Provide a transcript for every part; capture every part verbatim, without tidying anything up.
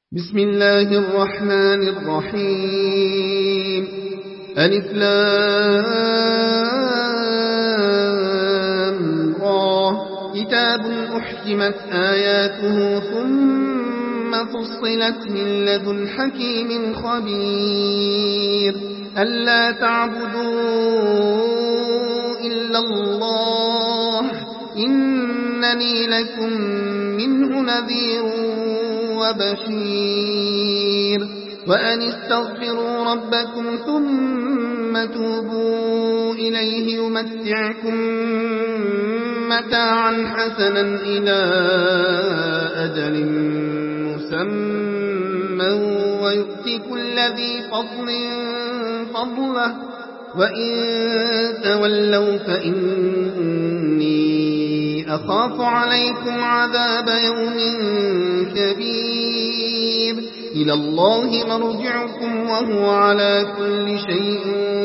بسم الله الرحمن الرحيم ألف لام را كتاب أحكمت آياته ثم فصلت من لدن حكيم خبير ألا تعبدوا إلا الله إنني لكم منه نذير وبشير وأن استغفروا ربكم ثم توبوا إليه يمتعكم متاعا حسنا إلى أجل مسمى ويؤتي كل ذي فضل فضله وإن تولوا فإني أخاف عليكم عذاب يوم كبير إلى الله مرجعكم وهو على كل شيء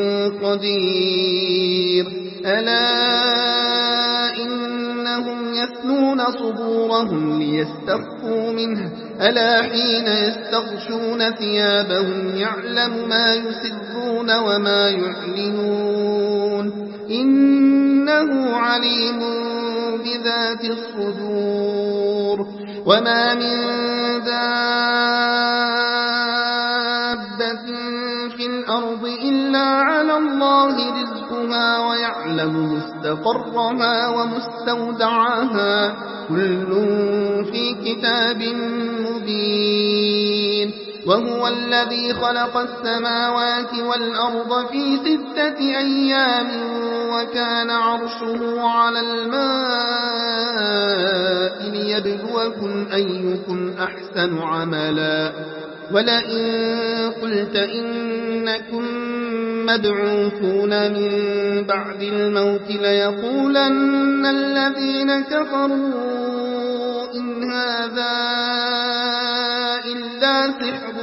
قدير ألا إنهم يثنون صدورهم ليستخفوا منه ألا حين يستغشون ثيابهم يعلم ما يسرون وما يعلنون إنه عليم بذات الصدور وما من دابة في الأرض إلا على الله رزقها ويعلم مستقرها ومستودعها كل في كتاب مبين وهو الذي خلق السماوات والأرض في ستة أيام وكان عرشه على الماء ليبلوكم أيكم أحسن عملا ولئن قلت إنكم مبعوثون من بعد الموت ليقولن الذين كفروا إن هذا إلا سحر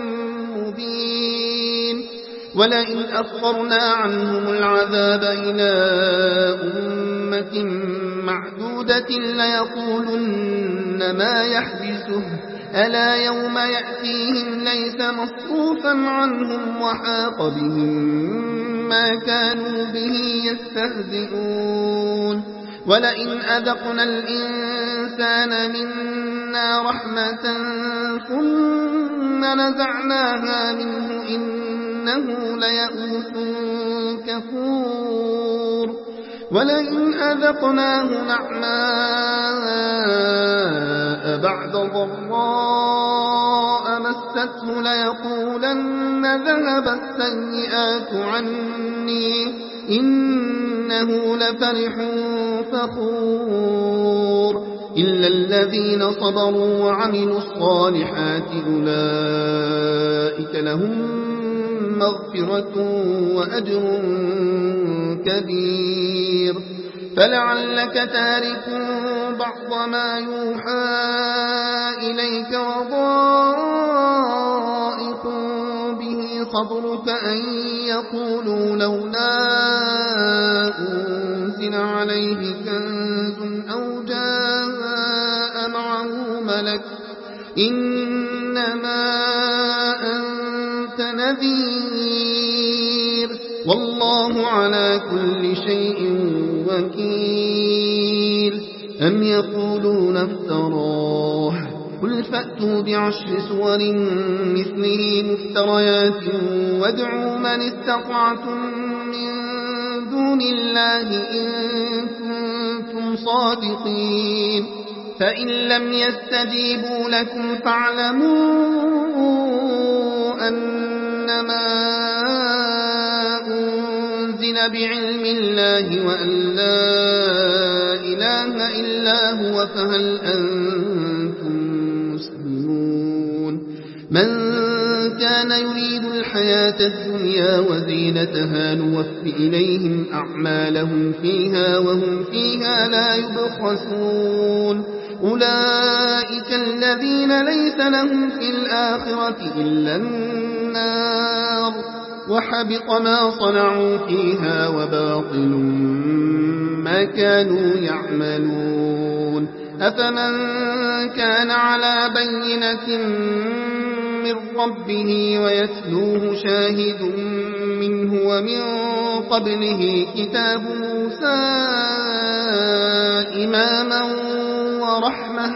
مبين ولئن أخرنا عنهم العذاب إلى أمة معدودة ليقولن ما يحبسه ألا يوم يأتيهم ليس مصروفا عنهم وحاق بهم ما كانوا به يستهزئون ولئن أذقنا الإنسان منا رحمة ثم نزعناها منه إنه ليئوس كفور ولئن أذقناه نعماء بعد ضراء مسته ليقولن ذهب السيئات عني إنه لفرح فخور إلا الذين صبروا وعملوا الصالحات أولئك لهم مغفرة وأجر كبير فلعلك تارك بعض ما يوحى إليك وضائق به صدرك أن يقولوا لولا أنزل عليه كنز أو جاء معه ملك إنما أنت نذير والله على كل شيء وكيل أم يقولون افتراه قل فأتوا بعشر سور مثله مفتريات وادعوا من استطعتم من دون الله إن كنتم صادقين فإن لم يستجيبوا لكم فاعلموا أنما أنزل بعلم الله وأن لا إله إلا هو فهل أنتم مسلمون من كان يريد الحياة الدنيا وزينتها نوفي إليهم أعمالهم فيها وهم فيها لا يبخسون أولئك الذين ليس لهم في الآخرة إلا النار وحبط ما صنعوا فيها وباطل ما كانوا يعملون أفمن كان على بينة من ربه ويتلوه شاهد منه ومن قبله كتاب موسى إماما ورحمة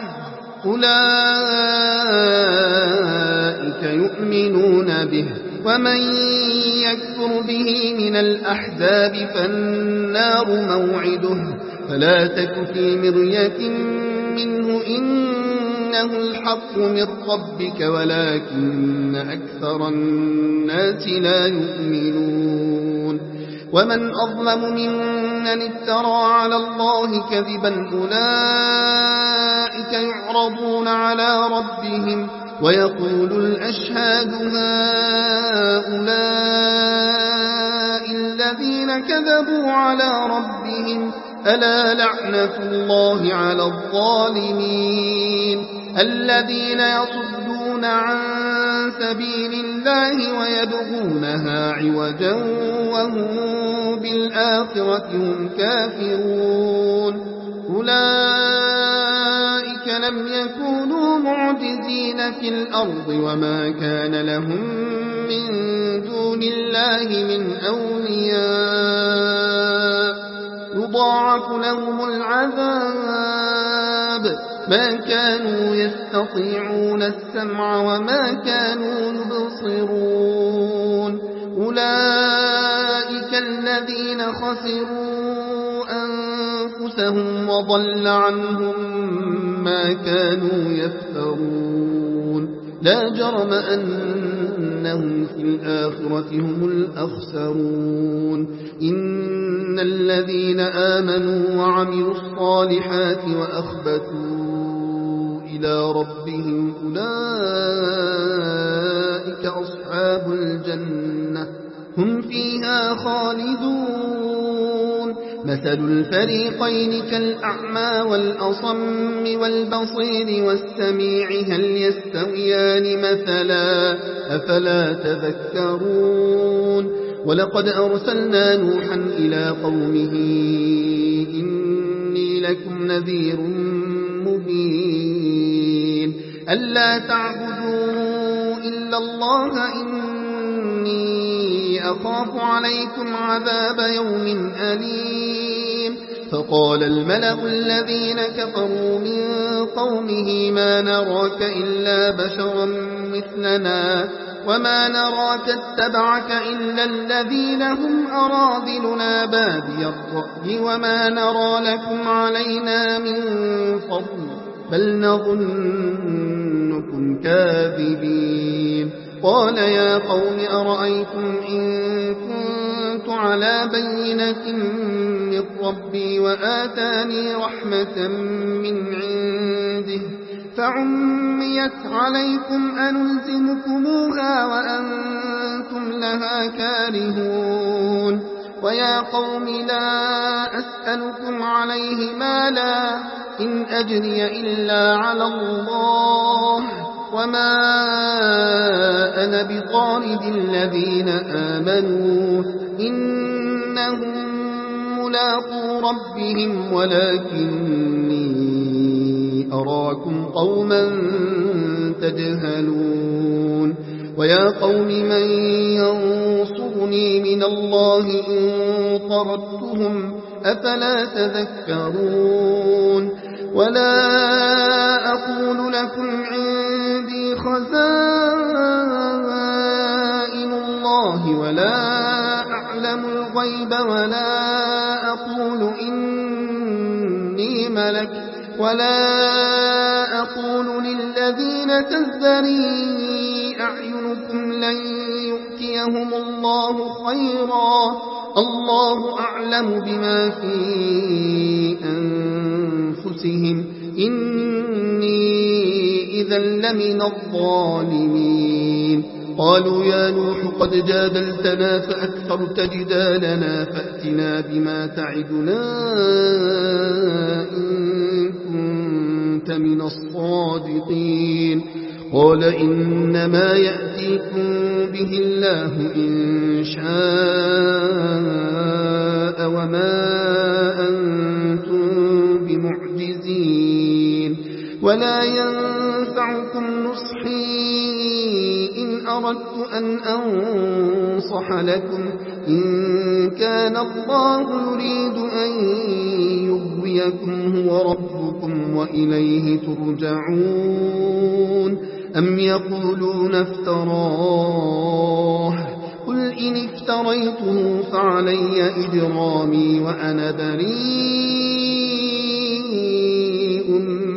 أولئك يؤمنون به ومن يكفر به من الأحزاب فالنار موعده فلا تك في مرية منه إنه الحق من ربك ولكن أكثر الناس لا يؤمنون ومن أظلم ممن افترى على الله كذبا أولئك يعرضون على ربهم ويقول الأشهاد هؤلاء الذين كذبوا على ربهم ألا لعنة الله على الظالمين الذين يصدون عن سبيل الله ويبغونها عوجا وهم بالآخرة هم كافرون أولئك لم يكونوا معجزين في الأرض وما كان لهم من دون الله من أولياء يضاعف لهم العذاب ما كانوا يستطيعون السمع وما كانوا يبصرون أولئك الذين خسروا أنفسهم وضل عنهم ما كانوا يفترون لا جرم أنهم في الآخرة هم الأخسرون إن الذين آمنوا وعملوا الصالحات وأخبتوا إلى ربهم أولئك أصحاب الجنة هم فيها خالدون مثل الفريقين كالأعمى والأصم والبصير والسميع هل يستويان مثلا أفلا تذكرون ولقد أرسلنا نوحا إلى قومه إني لكم نذير مبين ألا تعبدوا إلا الله إني أخاف عليكم عذاب يوم أليم فقال الملأ الذين كفروا من قومه ما نراك إلا بشرا مثلنا وما نراك اتبعك إلا الذين هم أراذلنا بادي الرأي وما نرى لكم علينا من فضل بل نظنكم كاذبين قال يا قوم أرأيتم إن كنت على بينة من ربي وآتاني رحمة من عنده فعميت عليكم أنلزمكموها وأنتم لها كارهون ويا قوم لا أسألكم عليه مالا إن أجري إلا على الله وما أنا بطارد الذين آمنوا إنهم ملاقو ربهم ولكني أراكم قوما تجهلون ويا قوم من ينصرني من الله إن طردتهم أفلا تذكرون ولا أقول لكم عندي خزائن الله ولا أعلم الغيب ولا أقول إني ملك ولا أقول للذين تزدري أعينكم لن يؤتيهم الله خيرا الله أعلم بما في أنفسهم إني إذا لمن الظالمين قالوا يا نوح قد جادلتنا فأكثرت جدالنا فأتنا بما تعدنا إن كنت من الصادقين قال إنما يأتيكم به الله إن شاء وما أنتم بمعجزين. ولا ينفعكم نصحي أردت أن أنصح لكم إن كان الله يريد أن يغويكم هو ربكم وإليه ترجعون أم يقولون افتراه قل إن افتريته فعلي إجرامي وأنا بريء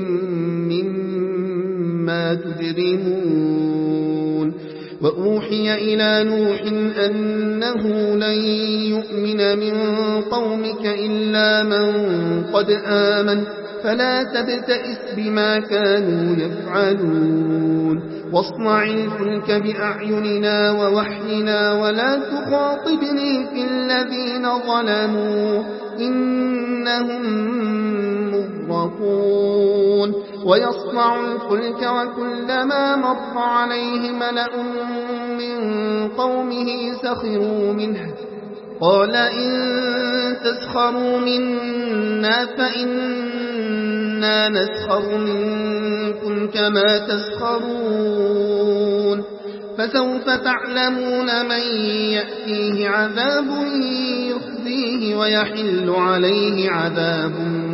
مما تجرمون وأوحي إلى نوح أنه لن يؤمن من قومك إلا من قد آمن فلا تبتئس بما كانوا يفعلون واصنع الفلك بأعيننا ووحينا ولا تخاطبني في الذين ظلموا إنهم مغرقون ويصنع الفلك وكلما مر عليه ملأ من قومه سخروا منه قال إن تسخروا منا فإنا نسخر منكم كما تسخرون فسوف تعلمون من يأتيه عذاب يخزيه ويحل عليه عذاب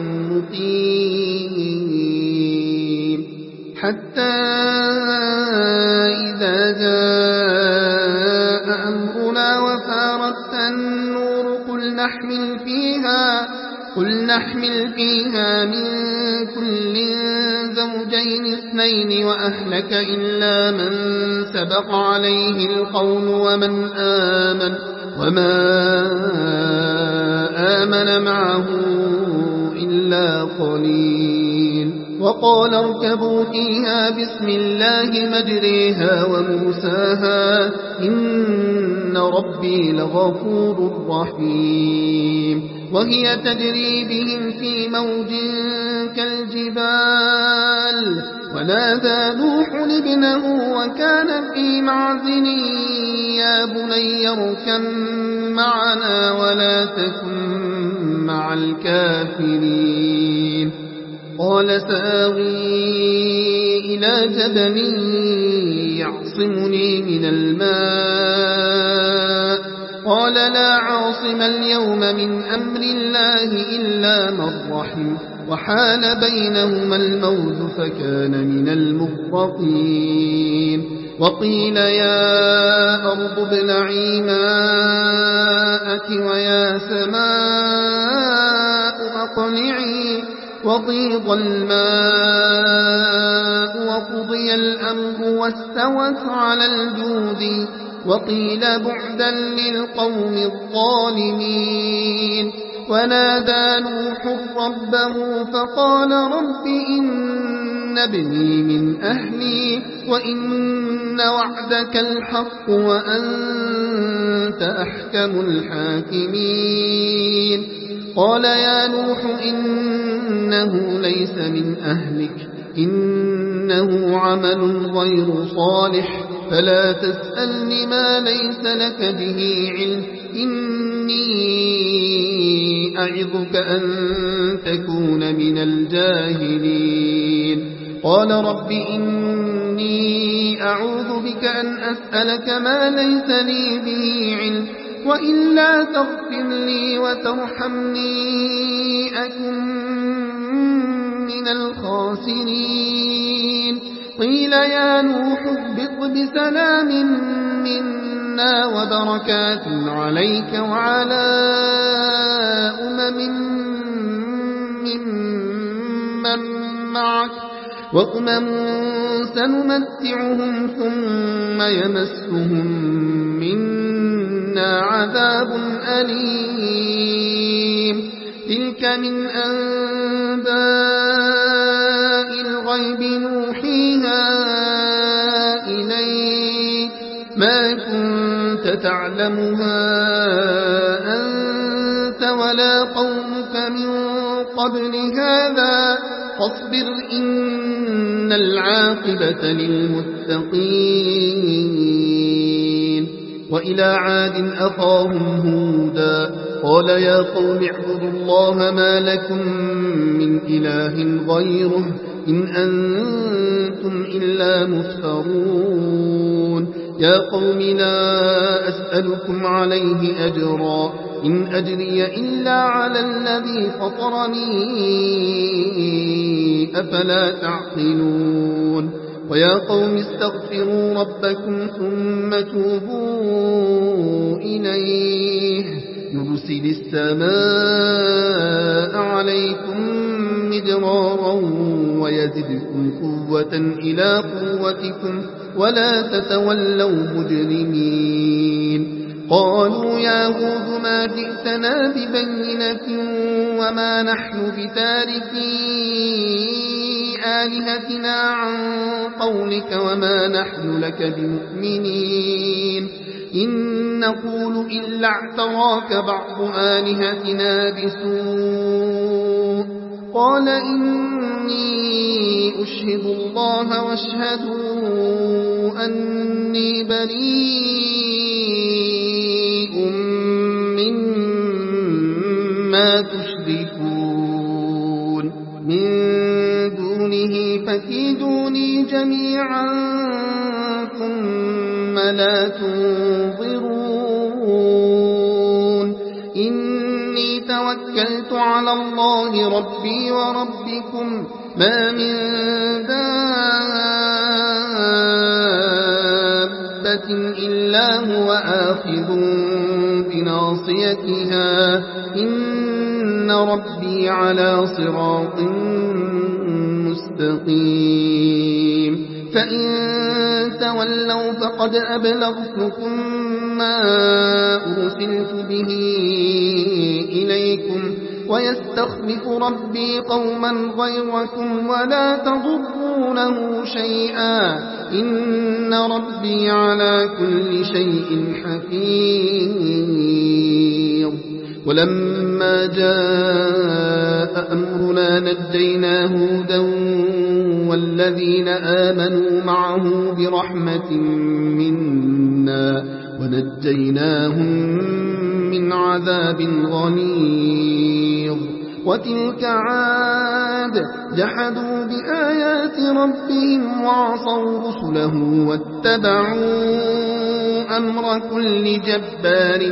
مقيم حتى إذا جاء أمرنا وفارت النور قل نحمل فيها قل نحمل فيها من كل زوجين اثنين وأهلك إلا من سبق عليه القول ومن آمن وما آمن معه إلا قليل وقال اركبوا فيها بسم الله مجريها ومرساها إن ربي لغفور رحيم وهي تجري بهم في موج كالجبال ونادى نوح ابنه وكان في معزل يا بني اركب معنا ولا تكن مع الكافرين قال سآوي إلى جبل يعصمني من الماء قال لا عاصم اليوم من أمر الله إلا من رحم وحال بينهما الموج فكان من المغرقين وقيل يا أرض ابلعي ماءك ويا سماء أقلعي وغيض الماء وقضي الأمر واستوت على الجود وقيل بعدا للقوم الظالمين ونادى نوح ربه فقال رب إن ابني من أهلي وإن وعدك الحق وأنت أحكم الحاكمين قال يا نوح إنه ليس من أهلك إنه عمل غير صالح فلا تسألني ما ليس لك به علم إني أعظك أن تكون من الجاهلين قال رب إني أعوذ بك أن أسألك ما ليس لي به علم وإلا تغفر لي وترحمني أكن من الخاسرين قيل يا نوح اهبط بسلام منا وبركات عليك وعلى أمم ممن معك وأمم سنمتعهم ثم يمسهم منا عذاب أليم تلك من أنباء الغيب نوحيها إليك ما كنت تعلمها أنت ولا قومك من قبل هذا فاصبر إن العاقبة للمتقين وإلى عاد أخاهم هودا قال يا قوم اعبدوا الله ما لكم من إله غيره إن أنتم إلا مفترون يا قوم لا أسألكم عليه أجرا إن أجري إلا على الذي فطرني أفلا تعقلون ويا قوم استغفروا ربكم ثم توبوا إليه يرسل السماء عليكم مدرارا ويزدكم قوة إلى قوتكم ولا تتولوا مجرمين قالوا يا هود ما جئتنا ببينة وما نحن بتاركي آلهتنا عن قولك وما نحن لك بمؤمنين إن نقول إلا اعتراك بعض آلهتنا بسوء قال إني أشهد الله واشهدوا أني بريء مما تشركون من دونه فكيدوني جميعا ثم لا تنظرون إني توكلت على الله ربي وربكم ما من دابة إلا هو آخذ بناصيتها إن ربي على صراط مستقيم فإن تولوا فقد أبلغتكم ما أرسلت به إليكم ويستخلف ربي قوما غيركم ولا تضرونه شيئا إن ربي على كل شيء حفيظ ولما جاء أمرنا نجينا هودا والذين آمنوا معه برحمة منا ونجيناهم من عذاب غليظ وتلك عاد جحدوا بآيات ربهم وعصوا رسله واتبعوا أمر كل جبار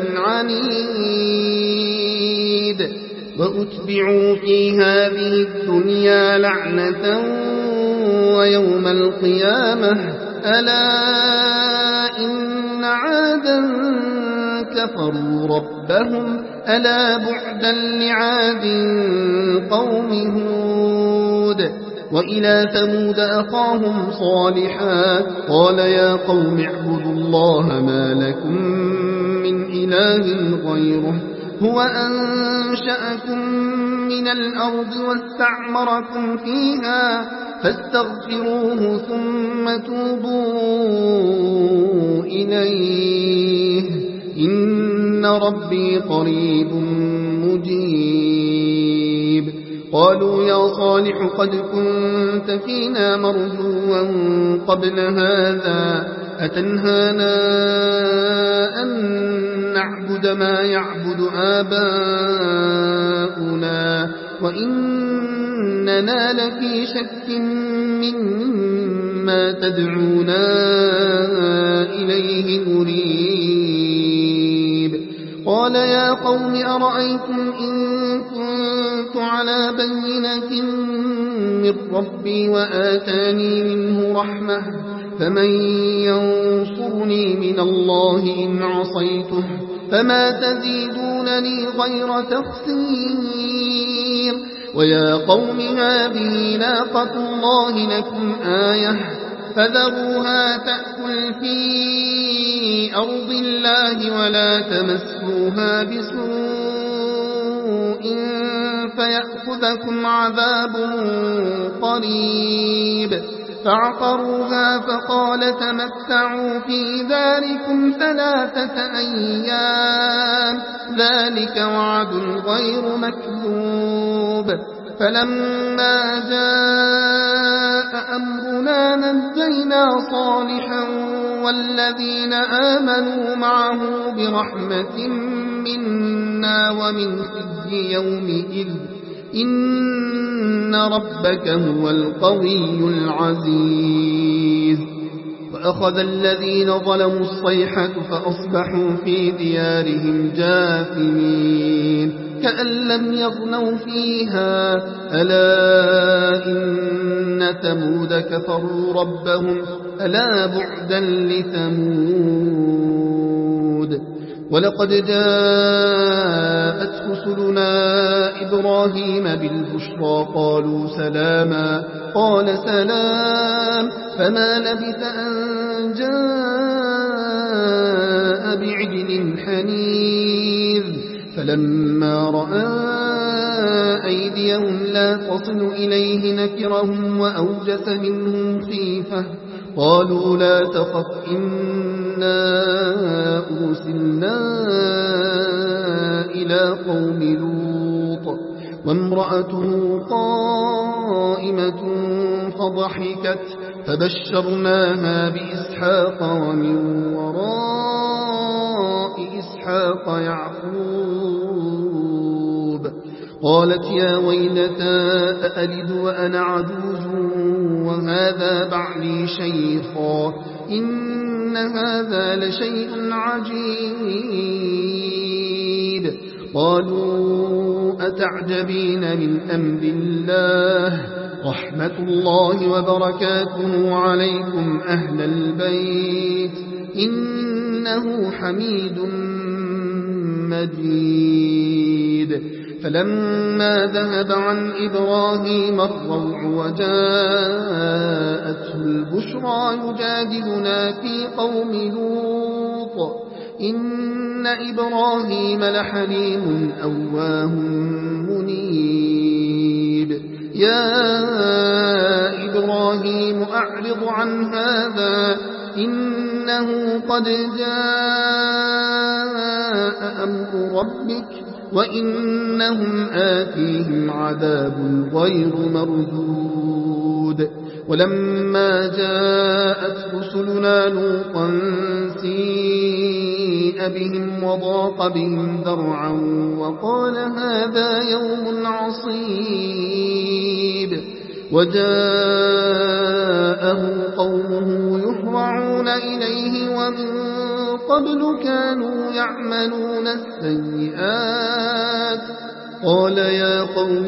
عنيد وأتبعوا في هذه الدنيا لعنة ويوم القيامة ألا إن عادا كفروا ربهم ألا بعدا لعاد قوم هود وإلى ثمود أخاهم صالحا قال يا قوم اعبدوا الله ما لكم من إله غيره هو أنشأكم من الأرض واستعمركم فيها فاستغفروه ثم توبوا إليه إن ربي قريب مجيب قالوا يا صالح قد كنت فينا مرجوا قبل هذا أتنهانا أن نعبد ما يعبد آباؤنا وإننا لفي شك مما تدعونا إليه مريب قال يا قوم أرأيتم إن كنت على بينة من ربي وآتاني منه رحمة فمن ينصرني من الله إن عصيته فما تزيدونني غير تخسير ويا قوم هذه ناقة الله لكم آية فذروها تأكل في أرض الله ولا تمسوها بسوء فيأخذكم عذاب قريب فعقروها فقال تمتعوا في داركم ثلاثة أيام ذلك وعد غير مكذوب فلما جاء أمرنا نجينا صالحا والذين آمنوا معه برحمة منا ومن خزي يومئذ إن ربك هو القوي العزيز أخذ الذين ظلموا الصيحة فأصبحوا في ديارهم جاثمين كأن لم يغنوا فيها ألا إن ثمود كفروا ربهم ألا بعدا لثمود ولقد جاءت رسلنا إبراهيم بالبشرى قالوا سلاما قال سلام فما لبث أن جاء بعجل حنيذ فلما رأى أيديهم لا تصل إليه نكرهم وأوجس منهم خيفة قالوا لا تخف إنا أرسلنا إلى قوم لوط وامرأته قائمة فضحكت فبشرناها بإسحاق ومن وراء إسحاق يعقوب قالت يا ويلتى أألد وأنا عجوز وهذا بعلي شيخا إن هذا لشيء عجيب قالوا أتعجبين من أمر الله رحمة الله وبركاته عليكم أهل البيت إنه حميد مجيد فلما ذهب عن إبراهيم الروع وجاءته البشرى يجادلنا في قوم لوط إن إبراهيم لحليم أواه منيب يا إبراهيم أعرض عن هذا إنه قد جاء أمر ربك وإنهم آتيهم عذاب غير مردود ولما جاءت رسلنا لوطا سيء بهم وضاق بهم ذرعا وقال هذا يوم عصيب وجاءه قومه يهرعون إليه ومن قبل كانوا يعملون السيئات قال يا قوم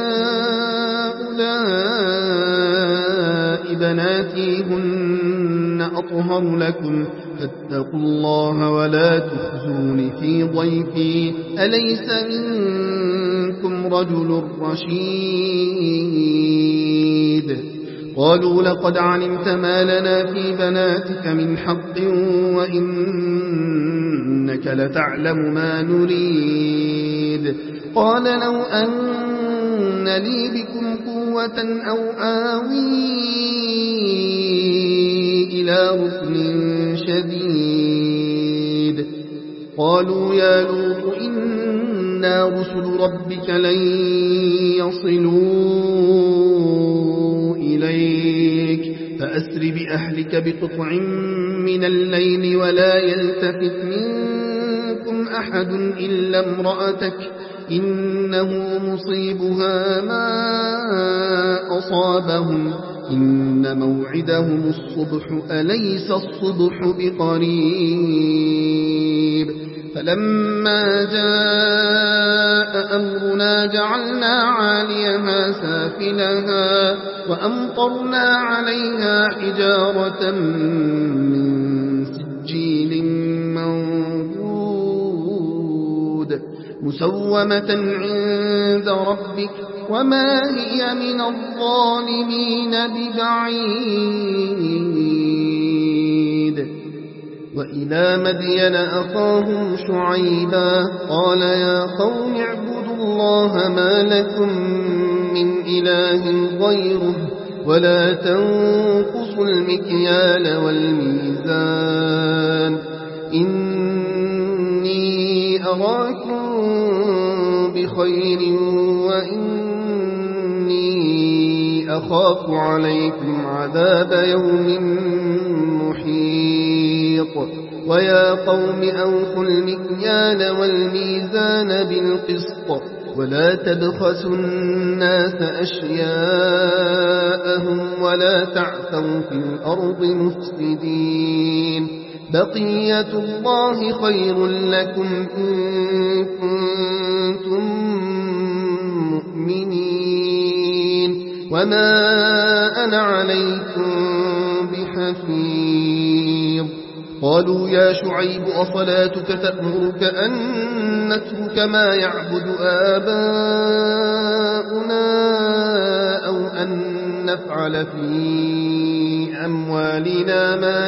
هؤلاء بناتي هن أطهر لكم فاتقوا الله ولا تخزون في ضيفي أليس منكم رجل رشيد قالوا لقد علمت ما لنا في بناتك من حق وإنك لتعلم ما نريد قال لو أن لي بكم قوة أو آوي إلى ركن شديد قالوا يا لوط إنا رسل ربك لن يصلوا إليك فأسر بأهلك بقطع من الليل ولا يلتفت منكم أحد إلا امرأتك إنه مصيبها ما أصابهم إن موعدهم الصبح أليس الصبح بقريب فلما جاء أمرنا جعلنا عاليها سافلها وأمطرنا عليها حجارة من سجيل منضود مسومة عند ربك وما هي من الظالمين ببعيد وإلى مدين أخاهم شعيبا قال يا قوم اعبدوا الله ما لكم من إله غيره ولا تنقصوا المكيال والميزان إني أراكم بخير وإني أخاف عليكم عذاب يوم محيط ويا قوم أوفوا المكيال والميزان بالقسط ولا تبخسوا الناس أشياءهم ولا تعثوا في الأرض مفسدين بقية الله خير لكم إن كنتم مؤمنين وما أنا عليكم بحفيظ قالوا يا شعيب أصلاتك تأمرك أن نترك ما يعبد آباؤنا أو أن نفعل في أموالنا ما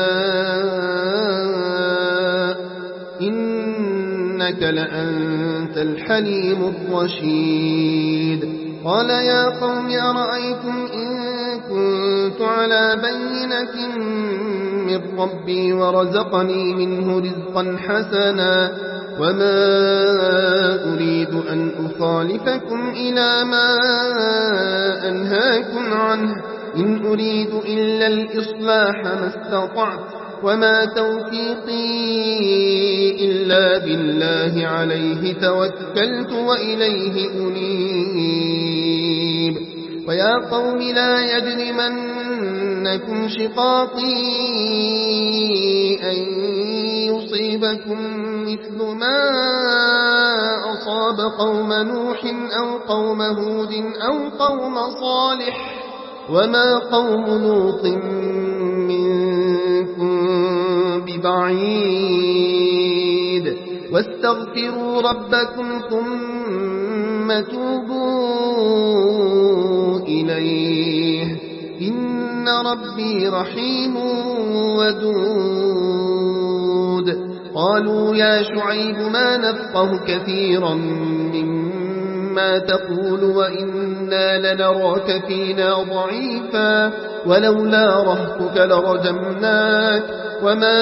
نشاء إنك لأنت الحليم الرشيد قال يا قوم أرأيتم إن كنت على بينة من ربي ورزقني منه رزقا حسنا وما أريد أن أخالفكم إلى ما أنهاكم عنه إن أريد إلا الإصلاح ما استطعت وما توفيقي إلا بالله عليه توكلت وإليه أنيب ويا قوم لا يجرمنكم شقاقي أن يصيبكم مثل ما أصاب قوم نوح أو قوم هود أو قوم صالح وما قوم لوط منكم ببعيد واستغفروا ربكم ثم توبوا إليه إن ربي رحيم ودود قالوا يا شعيب ما نفقه كثيرا مما تقول وإنا لنراك فينا ضعيفا ولولا رهتك لرجمناك وما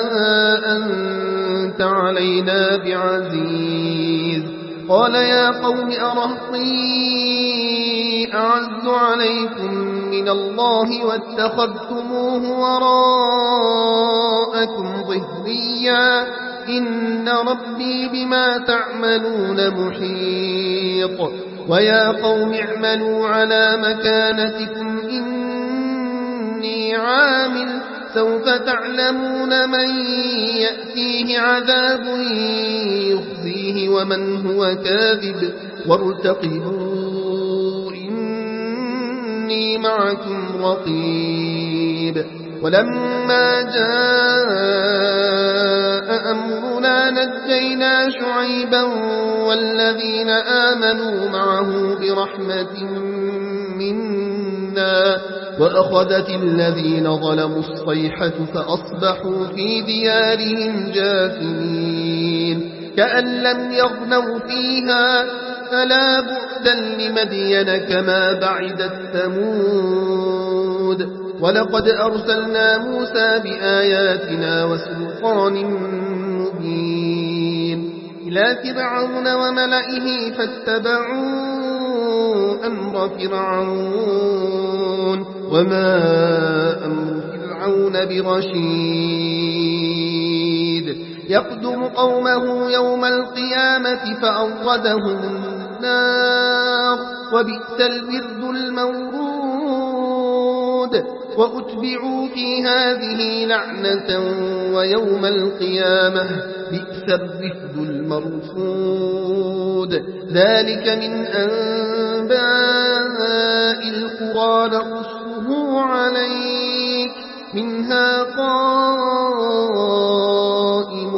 أنت علينا بعزيز قال يا قوم أرهطي أعز عليكم من الله واتخذتموه وراءكم ظهريا إن ربي بما تعملون محيط ويا قوم اعملوا على مكانتكم إني عامل سوف تعلمون من يأتيه عذاب يخزيه ومن هو كاذب وارتقبوا إني معكم رقيب ولما جاء أمرنا نجينا شعيبا والذين آمنوا معه برحمة منا وأخذت الذين ظلموا الصيحة فأصبحوا في ديارهم جاثمين كأن لم يغنوا فيها فلا بعدا لمدين كما بعدت ثمود ولقد أرسلنا موسى بآياتنا وسلطان مبين إلى فرعون وملئه فاتبعوا أمر فرعون وما أمر فرعون برشيد يقدم قومه يوم القيامة فأوردهم النار وبئس الورد المورود وأتبعوا في هذه لعنة ويوم القيامة بئس الرفد المرفود ذلك من أنباء القرى نقصه عليك منها قائم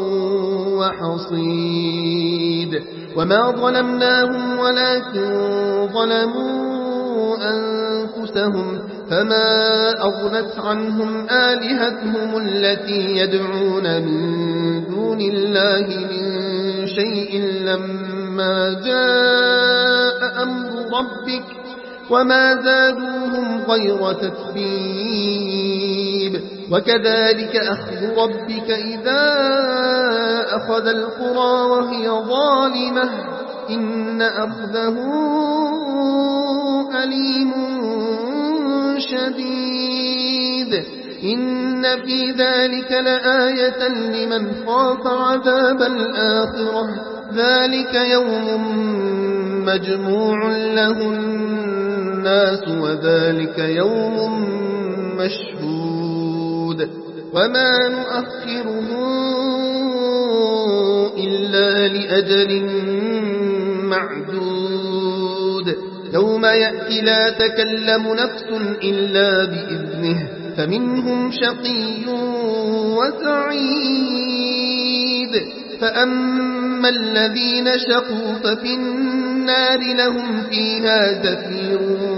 وحصيد وما ظلمناهم ولكن ظلموا أنفسهم فما أغنت عنهم آلهتهم التي يدعون من دون الله من شيء لما جاء أمر ربك وما زادوهم غير تتبيب وكذلك أخذ ربك إذا أخذ القرى وهي ظالمة إن أخذه أليم شديد إن في ذلك لآية لمن خاف عذاب الآخرة ذلك يوم مجموع له الناس وذلك يوم مشهود وما نؤخره إلا لأجل معدود يوم يأتي لا تكلم نفس إلا بإذنه فمنهم شقي وسعيد فأما الذين شقوا ففي النار لهم فيها زفير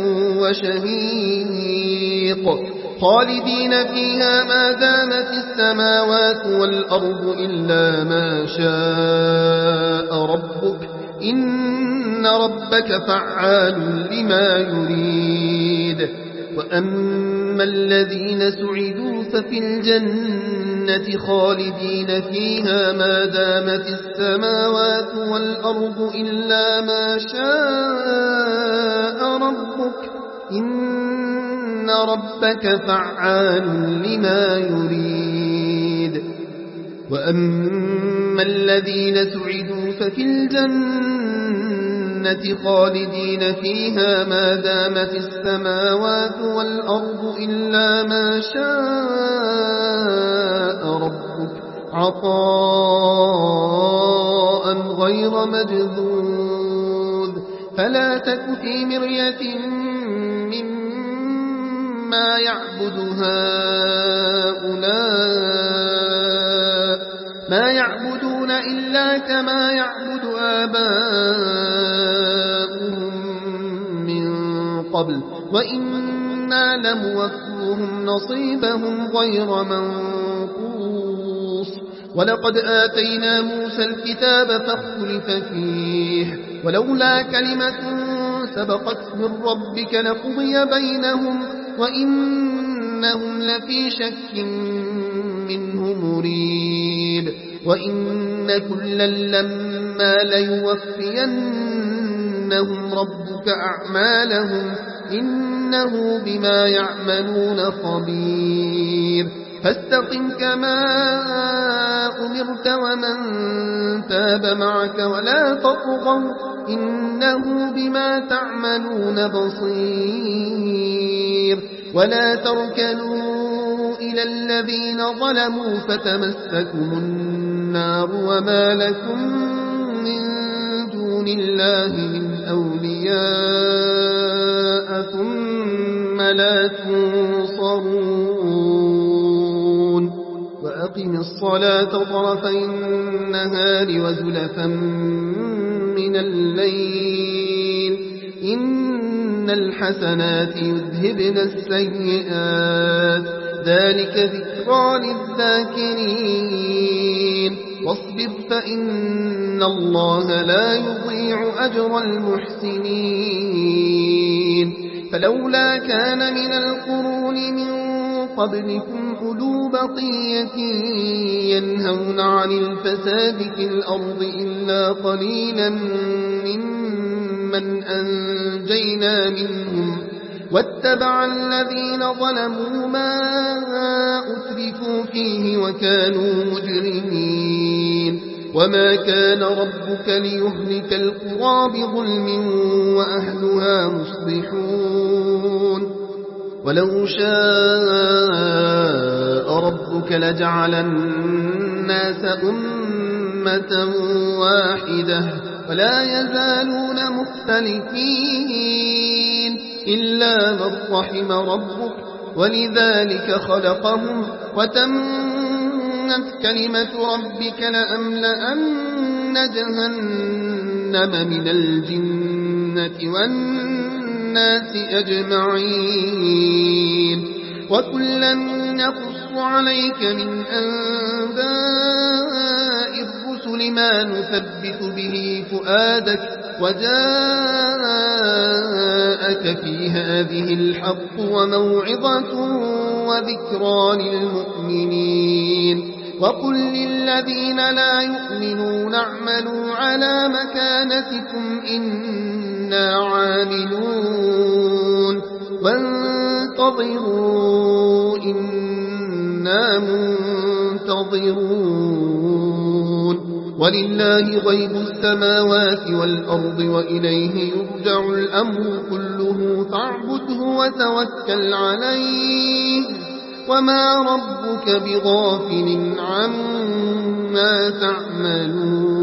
وشهيق خالدين فيها ما دامت السماوات والأرض إلا ما شاء ربك إن ربك فعال لما يريد وأما الذين سعدوا ففي الجنة خالدين فيها ما دامت السماوات والأرض إلا ما شاء ربك إن ربك فعال لما يريد وأما الذين سعدوا ففي الجنة خالدين فيها ما دامت السماوات والأرض إلا ما شاء ربك عطاء غير مجذوذ فلا تك في مرية مما يعبد هؤلاء ما يعبدون إلا كما يعبد آباؤهم من قبل وإنا لموفوهم نصيبهم غير منقوص ولقد آتينا موسى الكتاب فاختلف فيه ولولا كلمة سبقت من ربك لقضي بينهم وإنهم لفي شك منه مريب وإن كلا لما ليوفينهم ربك أعمالهم إنه بما يعملون خبير فاستقم كما أمرت ومن تاب معك ولا تطغوا إنه بما تعملون بصير ولا تركنوا إلى الذين ظلموا فتمسكم النار وما لكم من دون الله من أولياء ثم لا تنصرون وأقم الصلاة طرفي النهار وزلفا من الليل إن الحسنات يذهبن السيئات ذلك ذكرى للذاكرين واصبر فإن الله لا يضيع أجر المحسنين فلولا كان من القرون من قبلكم أولو بقية ينهون عن الفساد في الأرض إلا قليلا ممن أنجينا منهم واتبع الذين ظلموا ما أترفوا فيه وكانوا مجرمين وما كان ربك ليهلك القرى بظلم وأهلها مصلحون ولو شاء ربك لجعل الناس أمة واحدة ولا يزالون مختلفين إلا من رحم ربك ولذلك خلقهم وتمت كلمة ربك لأملأن جهنم من الجنة والناس أجمعين وكلا نقص عليك من أنباء الرسل ما نثبت به فؤادك وجاءك في هذه الحق وموعظة وذكرى للمؤمنين وقل للذين لا يؤمنون اعملوا على مكانتكم إنا عاملون وانتظروا إنا منتظرون ولله غيب السماوات والأرض وإليه يرجع الأمر كله فاعبده وتوكل عليه وما ربك بغافل عما تعملون